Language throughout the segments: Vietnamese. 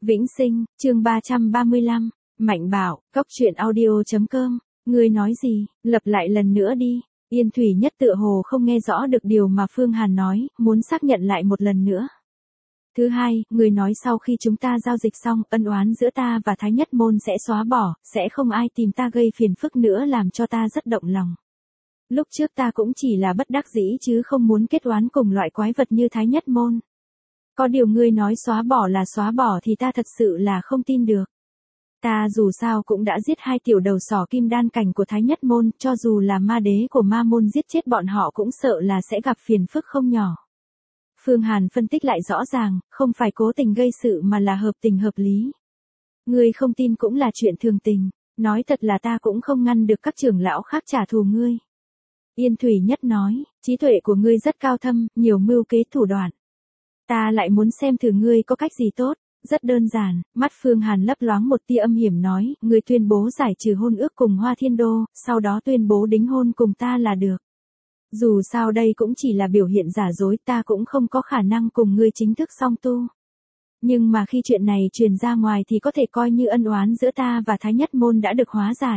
Vĩnh Sinh, chương 335, Mạnh Bảo, Cốc truyện audio.com, ngươi nói gì, lặp lại lần nữa đi. Yên Thủy Nhất tựa hồ không nghe rõ được điều mà Phương Hàn nói, muốn xác nhận lại một lần nữa. Thứ hai, người nói sau khi chúng ta giao dịch xong, ân oán giữa ta và Thái Nhất Môn sẽ xóa bỏ, sẽ không ai tìm ta gây phiền phức nữa, làm cho ta rất động lòng. Lúc trước ta cũng chỉ là bất đắc dĩ chứ không muốn kết oán cùng loại quái vật như Thái Nhất Môn. Có điều ngươi nói xóa bỏ là xóa bỏ thì ta thật sự là không tin được. Ta dù sao cũng đã giết 2 tiểu đầu sỏ kim đan cảnh của Thái Nhất Môn, cho dù là ma đế của ma môn giết chết bọn họ cũng sợ là sẽ gặp phiền phức không nhỏ. Phương Hàn phân tích lại rõ ràng, không phải cố tình gây sự mà là hợp tình hợp lý. Ngươi không tin cũng là chuyện thường tình, nói thật là ta cũng không ngăn được các trưởng lão khác trả thù ngươi. Yên Thủy Nhất nói, trí tuệ của ngươi rất cao thâm, nhiều mưu kế thủ đoạn. Ta lại muốn xem thử ngươi có cách gì tốt. Rất đơn giản, mắt Phương Hàn lấp loáng một tia âm hiểm nói, ngươi tuyên bố giải trừ hôn ước cùng Hoa Thiên Đô, sau đó tuyên bố đính hôn cùng ta là được. Dù sao đây cũng chỉ là biểu hiện giả dối, ta cũng không có khả năng cùng ngươi chính thức song tu. Nhưng mà khi chuyện này truyền ra ngoài thì có thể coi như ân oán giữa ta và Thái Nhất Môn đã được hóa giải.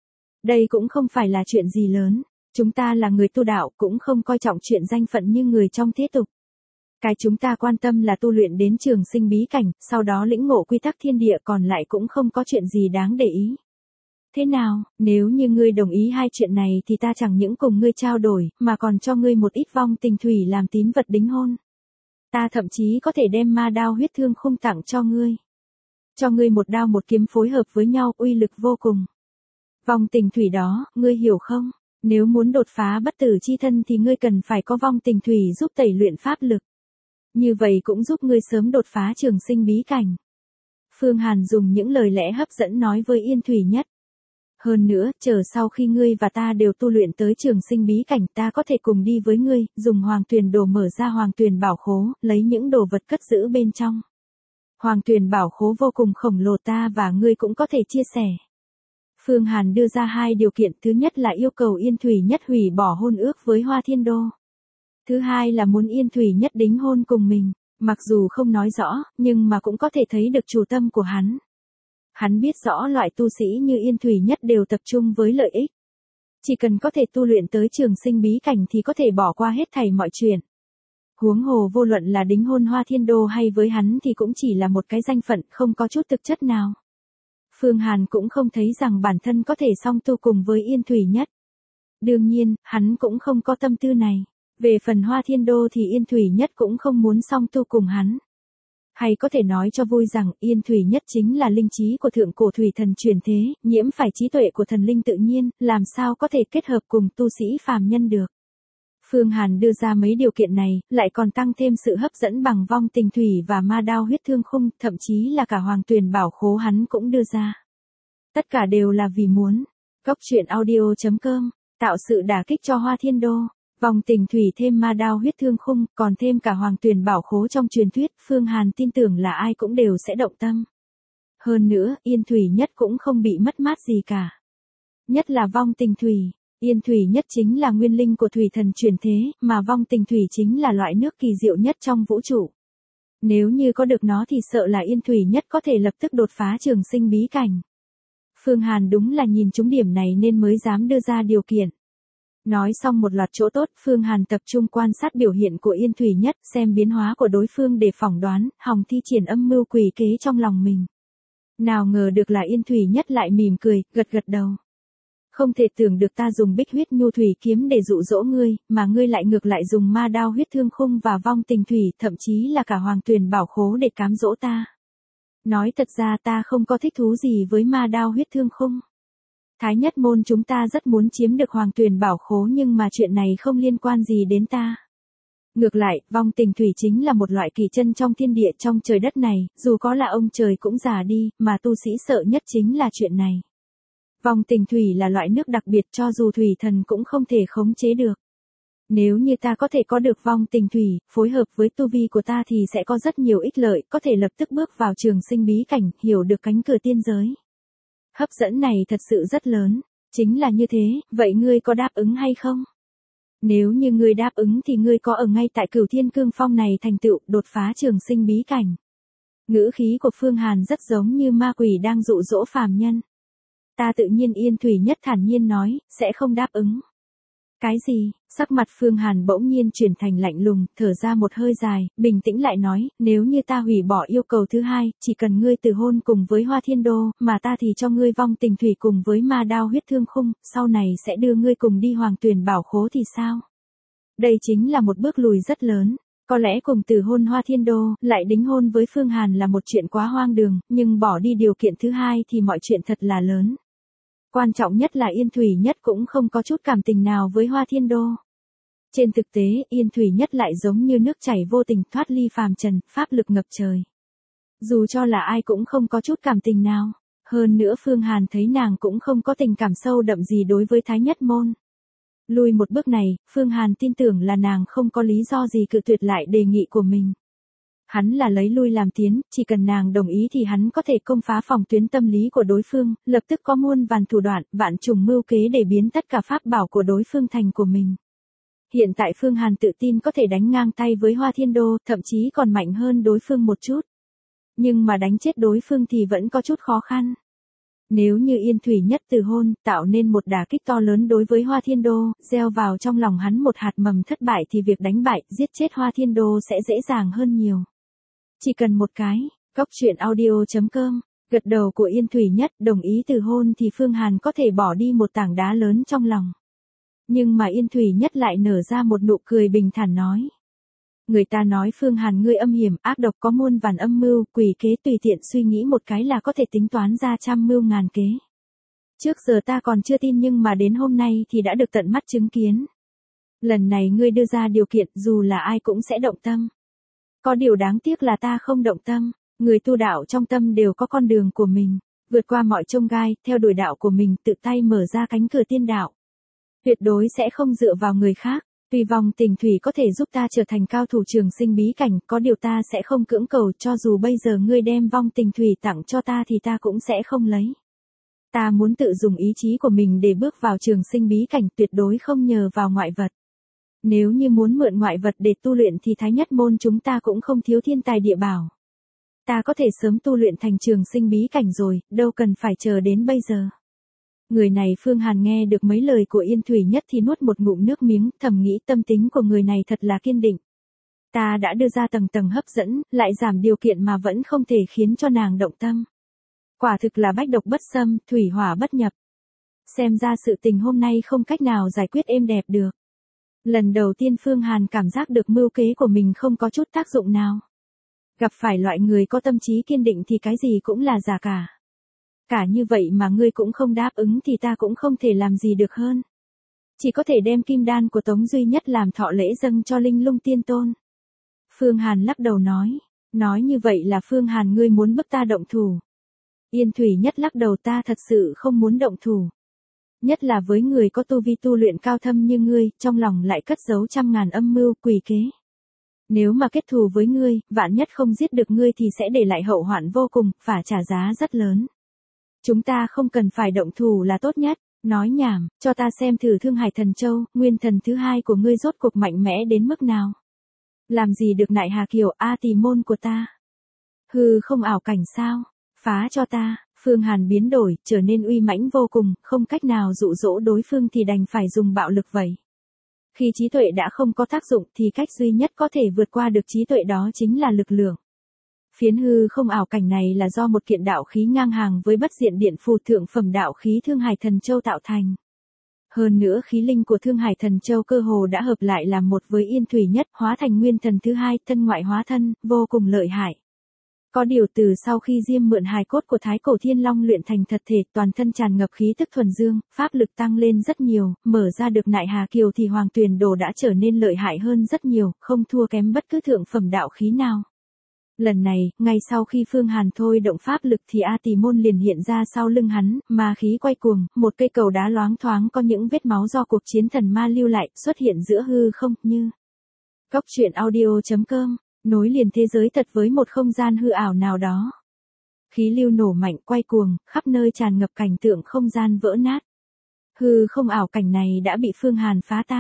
Đây cũng không phải là chuyện gì lớn, chúng ta là người tu đạo cũng không coi trọng chuyện danh phận như người trong thế tục. Cái chúng ta quan tâm là tu luyện đến trường sinh bí cảnh, sau đó lĩnh ngộ quy tắc thiên địa, còn lại cũng không có chuyện gì đáng để ý. Thế nào, nếu như ngươi đồng ý hai chuyện này thì ta chẳng những cùng ngươi trao đổi, mà còn cho ngươi một ít vong tình thủy làm tín vật đính hôn. Ta thậm chí có thể đem ma đao huyết thương khung tặng cho ngươi. Cho ngươi một đao một kiếm phối hợp với nhau, uy lực vô cùng. Vong tình thủy đó, ngươi hiểu không? Nếu muốn đột phá bất tử chi thân thì ngươi cần phải có vong tình thủy giúp tẩy luyện pháp lực. Như vậy cũng giúp ngươi sớm đột phá trường sinh bí cảnh. Phương Hàn dùng những lời lẽ hấp dẫn nói với Yên Thủy Nhất. Hơn nữa, chờ sau khi ngươi và ta đều tu luyện tới trường sinh bí cảnh, ta có thể cùng đi với ngươi, dùng hoàng tuyền đồ mở ra hoàng tuyền bảo khố, lấy những đồ vật cất giữ bên trong. Hoàng tuyền bảo khố vô cùng khổng lồ, ta và ngươi cũng có thể chia sẻ. Phương Hàn đưa ra 2 điều kiện, thứ nhất là yêu cầu Yên Thủy Nhất hủy bỏ hôn ước với Hoa Thiên Đô. Thứ hai là muốn Yên Thủy Nhất đính hôn cùng mình, mặc dù không nói rõ, nhưng mà cũng có thể thấy được chủ tâm của hắn. Hắn biết rõ loại tu sĩ như Yên Thủy Nhất đều tập trung với lợi ích. Chỉ cần có thể tu luyện tới trường sinh bí cảnh thì có thể bỏ qua hết thảy mọi chuyện. Huống hồ vô luận là đính hôn Hoa Thiên Đô hay với hắn thì cũng chỉ là một cái danh phận, không có chút thực chất nào. Phương Hàn cũng không thấy rằng bản thân có thể song tu cùng với Yên Thủy Nhất. Đương nhiên, hắn cũng không có tâm tư này. Về phần Hoa Thiên Đô thì Yên Thủy Nhất cũng không muốn song tu cùng hắn. Hay có thể nói cho vui rằng Yên Thủy Nhất chính là linh trí của thượng cổ thủy thần truyền thế, nhiễm phải trí tuệ của thần linh tự nhiên, làm sao có thể kết hợp cùng tu sĩ phàm nhân được. Phương Hàn đưa ra mấy điều kiện này, lại còn tăng thêm sự hấp dẫn bằng vong tình thủy và ma đao huyết thương khung, thậm chí là cả hoàng tuyền bảo khố hắn cũng đưa ra. Tất cả đều là vì muốn. Cốc truyện audio.com, tạo sự đả kích cho Hoa Thiên Đô. Vòng tình thủy thêm ma đao huyết thương khung, còn thêm cả hoàng tuyền bảo khố trong truyền thuyết, Phương Hàn tin tưởng là ai cũng đều sẽ động tâm. Hơn nữa, Yên Thủy Nhất cũng không bị mất mát gì cả. Nhất là vong tình thủy, Yên Thủy Nhất chính là nguyên linh của thủy thần truyền thế, mà vong tình thủy chính là loại nước kỳ diệu nhất trong vũ trụ. Nếu như có được nó thì sợ là Yên Thủy Nhất có thể lập tức đột phá trường sinh bí cảnh. Phương Hàn đúng là nhìn trúng điểm này nên mới dám đưa ra điều kiện. Nói xong một loạt chỗ tốt, Phương Hàn tập trung quan sát biểu hiện của Yên Thủy Nhất, xem biến hóa của đối phương để phỏng đoán, hòng thi triển âm mưu quỷ kế trong lòng mình. Nào ngờ được là Yên Thủy Nhất lại mỉm cười, gật gật đầu. Không thể tưởng được ta dùng bích huyết nhu thủy kiếm để dụ dỗ ngươi, mà ngươi lại ngược lại dùng ma đao huyết thương khung và vong tình thủy, thậm chí là cả hoàng tuyền bảo khố để cám dỗ ta. Nói thật ra ta không có thích thú gì với ma đao huyết thương khung. Thái Nhất Môn chúng ta rất muốn chiếm được hoàng tuyền bảo khố nhưng mà chuyện này không liên quan gì đến ta. Ngược lại, vong tình thủy chính là một loại kỳ chân trong thiên địa trong trời đất này, dù có là ông trời cũng già đi, mà tu sĩ sợ nhất chính là chuyện này. Vong tình thủy là loại nước đặc biệt cho dù thủy thần cũng không thể khống chế được. Nếu như ta có thể có được vong tình thủy, phối hợp với tu vi của ta thì sẽ có rất nhiều ích lợi, có thể lập tức bước vào trường sinh bí cảnh, hiểu được cánh cửa tiên giới. Hấp dẫn này thật sự rất lớn, chính là như thế, vậy ngươi có đáp ứng hay không? Nếu như ngươi đáp ứng thì ngươi có ở ngay tại Cửu Thiên Cương Phong này thành tựu đột phá trường sinh bí cảnh. Ngữ khí của Phương Hàn rất giống như ma quỷ đang dụ dỗ phàm nhân. Ta tự nhiên Yên Thủy Nhất thản nhiên nói, sẽ không đáp ứng. Cái gì? Sắc mặt Phương Hàn bỗng nhiên chuyển thành lạnh lùng, thở ra một hơi dài, bình tĩnh lại nói, nếu như ta hủy bỏ yêu cầu thứ hai, chỉ cần ngươi từ hôn cùng với Hoa Thiên Đô, mà ta thì cho ngươi vong tình thủy cùng với ma đao huyết thương khung, sau này sẽ đưa ngươi cùng đi Hoàng Tuyền Bảo Khố thì sao? Đây chính là một bước lùi rất lớn. Có lẽ cùng từ hôn Hoa Thiên Đô, lại đính hôn với Phương Hàn là một chuyện quá hoang đường, nhưng bỏ đi điều kiện thứ hai thì mọi chuyện thật là lớn. Quan trọng nhất là Yên Thủy Nhất cũng không có chút cảm tình nào với Hoa Thiên Đô. Trên thực tế, Yên Thủy Nhất lại giống như nước chảy vô tình thoát ly phàm trần, pháp lực ngập trời. Dù cho là ai cũng không có chút cảm tình nào. Hơn nữa Phương Hàn thấy nàng cũng không có tình cảm sâu đậm gì đối với Thái Nhất Môn. Lùi một bước này, Phương Hàn tin tưởng là nàng không có lý do gì cự tuyệt lại đề nghị của mình. Hắn là lấy lui làm tiến, chỉ cần nàng đồng ý thì hắn có thể công phá phòng tuyến tâm lý của đối phương, lập tức có muôn vàn thủ đoạn, vạn trùng mưu kế để biến tất cả pháp bảo của đối phương thành của mình. Hiện tại Phương Hàn tự tin có thể đánh ngang tay với Hoa Thiên Đô, thậm chí còn mạnh hơn đối phương một chút. Nhưng mà đánh chết đối phương thì vẫn có chút khó khăn. Nếu như Yên Thủy Nhất từ hôn, tạo nên một đả kích to lớn đối với Hoa Thiên Đô, gieo vào trong lòng hắn một hạt mầm thất bại thì việc đánh bại, giết chết Hoa Thiên Đô sẽ dễ dàng hơn nhiều. Chỉ cần một cái, Cốc Truyện Audio.com, gật đầu của Yên Thủy Nhất đồng ý từ hôn thì Phương Hàn có thể bỏ đi một tảng đá lớn trong lòng. Nhưng mà Yên Thủy Nhất lại nở ra một nụ cười bình thản nói. Người ta nói Phương Hàn ngươi âm hiểm, ác độc có muôn vàn âm mưu, quỷ kế tùy tiện suy nghĩ một cái là có thể tính toán ra trăm mưu ngàn kế. Trước giờ ta còn chưa tin nhưng mà đến hôm nay thì đã được tận mắt chứng kiến. Lần này ngươi đưa ra điều kiện dù là ai cũng sẽ động tâm. Có điều đáng tiếc là ta không động tâm, người tu đạo trong tâm đều có con đường của mình, vượt qua mọi chông gai, theo đuổi đạo của mình, tự tay mở ra cánh cửa tiên đạo. Tuyệt đối sẽ không dựa vào người khác. Tuy vòng tình thủy có thể giúp ta trở thành cao thủ trường sinh bí cảnh, có điều ta sẽ không cưỡng cầu, cho dù bây giờ ngươi đem vong tình thủy tặng cho ta thì ta cũng sẽ không lấy. Ta muốn tự dùng ý chí của mình để bước vào trường sinh bí cảnh, tuyệt đối không nhờ vào ngoại vật. Nếu như muốn mượn ngoại vật để tu luyện thì Thái Nhất Môn chúng ta cũng không thiếu thiên tài địa bảo. Ta có thể sớm tu luyện thành trường sinh bí cảnh rồi, đâu cần phải chờ đến bây giờ. Người này Phương Hàn nghe được mấy lời của Yên Thủy Nhất thì nuốt một ngụm nước miếng, thầm nghĩ tâm tính của người này thật là kiên định. Ta đã đưa ra tầng tầng hấp dẫn, lại giảm điều kiện mà vẫn không thể khiến cho nàng động tâm. Quả thực là bách độc bất xâm, thủy hỏa bất nhập. Xem ra sự tình hôm nay không cách nào giải quyết êm đẹp được. Lần đầu tiên Phương Hàn cảm giác được mưu kế của mình không có chút tác dụng nào. Gặp phải loại người có tâm trí kiên định thì cái gì cũng là giả cả. Cả như vậy mà ngươi cũng không đáp ứng thì ta cũng không thể làm gì được hơn. Chỉ có thể đem kim đan của Tống Duy Nhất làm thọ lễ dâng cho Linh Lung Tiên Tôn. Phương Hàn lắc đầu nói như vậy là Phương Hàn ngươi muốn bức ta động thủ. Yên Thủy Nhất lắc đầu ta thật sự không muốn động thủ. Nhất là với người có tu vi tu luyện cao thâm như ngươi, trong lòng lại cất giấu trăm ngàn âm mưu quỷ kế. Nếu mà kết thù với ngươi, vạn nhất không giết được ngươi thì sẽ để lại hậu hoạn vô cùng, phải trả giá rất lớn. Chúng ta không cần phải động thủ là tốt nhất, nói nhảm, cho ta xem thử Thương Hải Thần Châu, nguyên thần thứ hai của ngươi rốt cuộc mạnh mẽ đến mức nào. Làm gì được Nại Hà Kiều, A Tỳ môn của ta. Hư không ảo cảnh sao, phá cho ta. Phương Hàn biến đổi, trở nên uy mãnh vô cùng, không cách nào dụ dỗ đối phương thì đành phải dùng bạo lực vậy. Khi trí tuệ đã không có tác dụng thì cách duy nhất có thể vượt qua được trí tuệ đó chính là lực lượng. Phiến hư không ảo cảnh này là do một kiện đạo khí ngang hàng với bất diện điện phù thượng phẩm đạo khí Thương Hải Thần Châu tạo thành. Hơn nữa khí linh của Thương Hải Thần Châu cơ hồ đã hợp lại làm một với Yên Thủy Nhất, hóa thành nguyên thần thứ hai, thân ngoại hóa thân, vô cùng lợi hại. Có điều từ sau khi Diêm mượn hài cốt của Thái Cổ Thiên Long luyện thành thật thể, toàn thân tràn ngập khí tức thuần dương, pháp lực tăng lên rất nhiều, mở ra được Nại Hà Kiều thì Hoàng Tuyền Đồ đã trở nên lợi hại hơn rất nhiều, không thua kém bất cứ thượng phẩm đạo khí nào. Lần này, ngay sau khi Phương Hàn thôi động pháp lực thì A Tỳ môn liền hiện ra sau lưng hắn, ma khí quay cuồng, một cây cầu đá loáng thoáng có những vết máu do cuộc chiến thần ma lưu lại, xuất hiện giữa hư không, như Cốc Truyện Audio.com, nối liền thế giới thật với một không gian hư ảo nào đó. Khí lưu nổ mạnh quay cuồng, khắp nơi tràn ngập cảnh tượng không gian vỡ nát. Hư không ảo cảnh này đã bị Phương Hàn phá tan.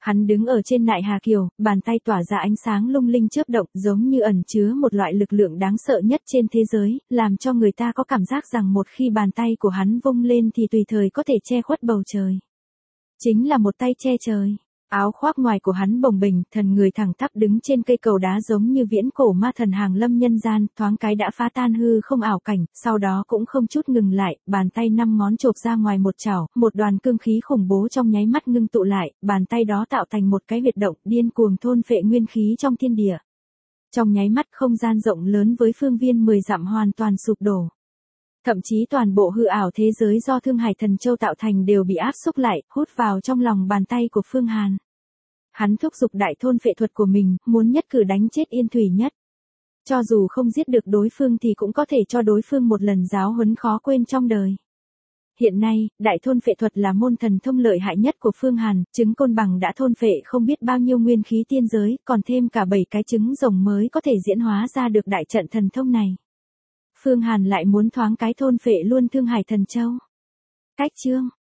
Hắn đứng ở trên nại Hà Kiều, bàn tay tỏa ra ánh sáng lung linh chớp động, giống như ẩn chứa một loại lực lượng đáng sợ nhất trên thế giới, làm cho người ta có cảm giác rằng một khi bàn tay của hắn vung lên thì tùy thời có thể che khuất bầu trời. Chính là một tay che trời. Áo khoác ngoài của hắn bồng bềnh, thần người thẳng tắp đứng trên cây cầu đá giống như viễn cổ ma thần hàng lâm nhân gian, thoáng cái đã phá tan hư không ảo cảnh, sau đó cũng không chút ngừng lại, bàn tay 5 ngón chộp ra ngoài một chảo, một đoàn cương khí khủng bố trong nháy mắt ngưng tụ lại, bàn tay đó tạo thành một cái huyệt động, điên cuồng thôn phệ nguyên khí trong thiên địa. Trong nháy mắt không gian rộng lớn với phương viên 10 dặm hoàn toàn sụp đổ. Thậm chí toàn bộ hư ảo thế giới do Thương Hải Thần Châu tạo thành đều bị áp xúc lại, hút vào trong lòng bàn tay của Phương Hàn. Hắn thúc giục đại thôn phệ thuật của mình, muốn nhất cử đánh chết Yên Thủy Nhất. Cho dù không giết được đối phương thì cũng có thể cho đối phương một lần giáo huấn khó quên trong đời. Hiện nay, đại thôn phệ thuật là môn thần thông lợi hại nhất của Phương Hàn, trứng côn bằng đã thôn phệ không biết bao nhiêu nguyên khí tiên giới, còn thêm cả 7 cái trứng rồng mới có thể diễn hóa ra được đại trận thần thông này. Phương Hàn lại muốn thoáng cái thôn phệ luôn Thương Hải Thần Châu. Cách chương